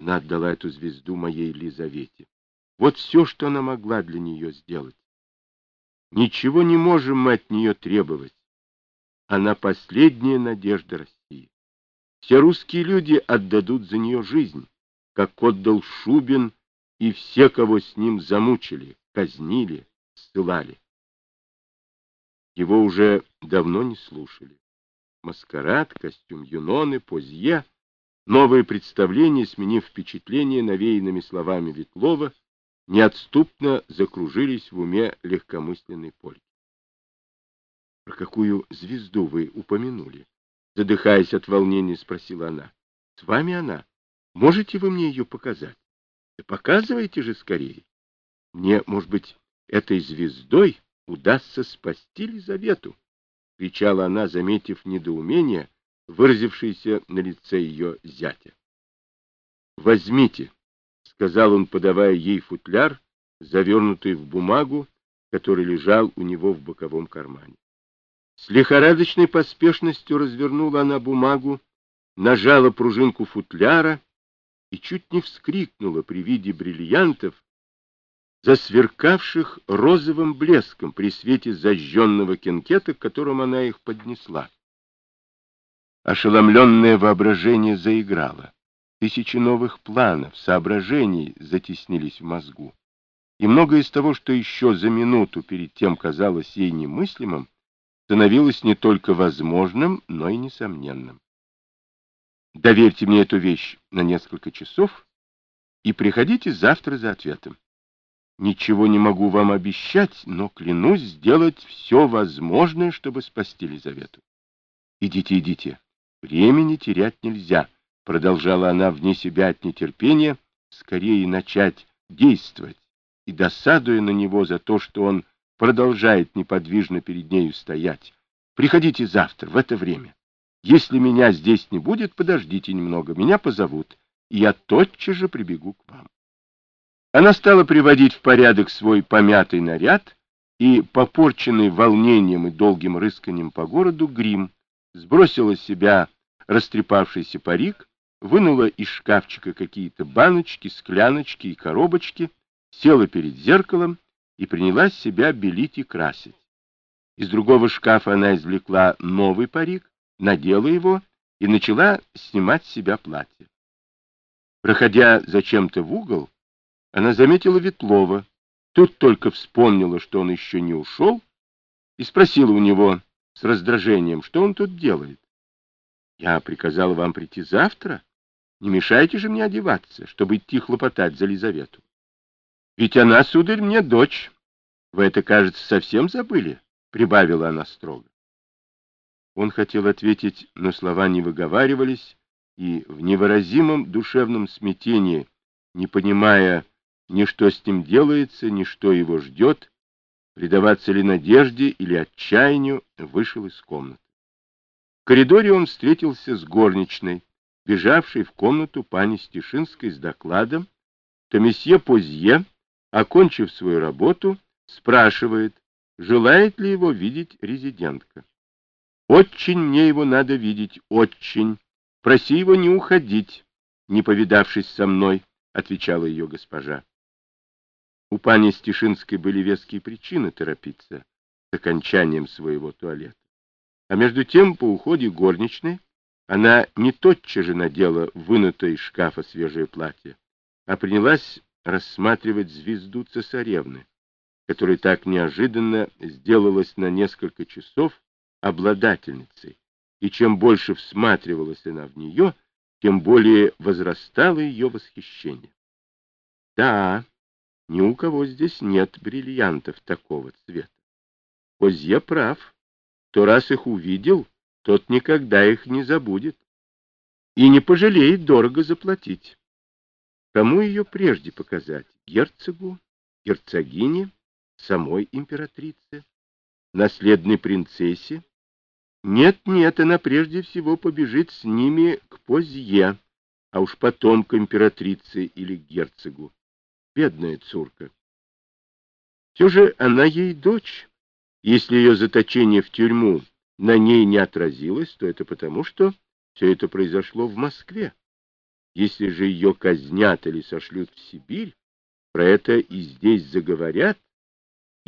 Она отдала эту звезду моей Лизавете. Вот все, что она могла для нее сделать. Ничего не можем мы от нее требовать. Она последняя надежда России. Все русские люди отдадут за нее жизнь, как отдал Шубин и все, кого с ним замучили, казнили, ссылали. Его уже давно не слушали. Маскарад, костюм Юноны, Позье, новые представления, сменив впечатление навеянными словами Ветлова, неотступно закружились в уме легкомысленной Польки. — Про какую звезду вы упомянули? — задыхаясь от волнения, спросила она. — С вами она? Можете вы мне ее показать? Да показывайте же скорее. Мне, может быть, этой звездой удастся спасти Лизавету, — кричала она, заметив недоумение, выразившееся на лице ее зятя. — Возьмите, — сказал он, подавая ей футляр, завернутый в бумагу, который лежал у него в боковом кармане. С лихорадочной поспешностью развернула она бумагу, нажала пружинку футляра и чуть не вскрикнула при виде бриллиантов, засверкавших розовым блеском при свете зажженного кенкета, к которому она их поднесла. Ошеломленное воображение заиграло. Тысячи новых планов, соображений затеснились в мозгу. И многое из того, что еще за минуту перед тем казалось ей немыслимым, становилось не только возможным, но и несомненным. Доверьте мне эту вещь на несколько часов и приходите завтра за ответом. Ничего не могу вам обещать, но клянусь сделать все возможное, чтобы спасти Лизавету. Идите, идите. Времени терять нельзя, продолжала она вне себя от нетерпения, скорее начать действовать, и досадуя на него за то, что он продолжает неподвижно перед нею стоять. Приходите завтра в это время. Если меня здесь не будет, подождите немного, меня позовут, и я тотчас же прибегу к вам. Она стала приводить в порядок свой помятый наряд и, попорченный волнением и долгим рысканием по городу, грим, сбросила с себя растрепавшийся парик, вынула из шкафчика какие-то баночки, скляночки и коробочки, села перед зеркалом и принялась себя белить и красить. Из другого шкафа она извлекла новый парик, надела его и начала снимать с себя платье. Проходя зачем-то в угол, она заметила Ветлова, тут только вспомнила, что он еще не ушел, и спросила у него с раздражением, что он тут делает. — Я приказала вам прийти завтра. Не мешайте же мне одеваться, чтобы идти хлопотать за Лизавету. Ведь она, сударь, мне дочь. Вы это, кажется, совсем забыли, — прибавила она строго. Он хотел ответить, но слова не выговаривались, и в невыразимом душевном смятении, не понимая ни что с ним делается, ни что его ждет, предаваться ли надежде или отчаянию, вышел из комнаты. В коридоре он встретился с горничной, бежавшей в комнату пани Стешинской с докладом, что месье Позье, окончив свою работу, спрашивает, желает ли его видеть резидентка. «Очень мне его надо видеть, очень. Проси его не уходить, не повидавшись со мной», — отвечала ее госпожа. У пани Стешинской были веские причины торопиться с окончанием своего туалета. А между тем, по уходе горничной, она не тотчас же надела вынутое из шкафа свежее платье, а принялась рассматривать звезду цесаревны, которая так неожиданно сделалась на несколько часов обладательницей, и чем больше всматривалась она в нее, тем более возрастало ее восхищение. Да, ни у кого здесь нет бриллиантов такого цвета. Позье прав. Кто раз их увидел, тот никогда их не забудет и не пожалеет дорого заплатить. Кому ее прежде показать? Герцогу, герцогине, самой императрице, наследной принцессе? Нет, она прежде всего побежит с ними к Позье, а уж потом к императрице или к герцогу. Бедная Цурка. Все же она ей дочь. Если ее заточение в тюрьму на ней не отразилось, то это потому, что все это произошло в Москве. Если же ее казнят или сошлют в Сибирь, про это и здесь заговорят,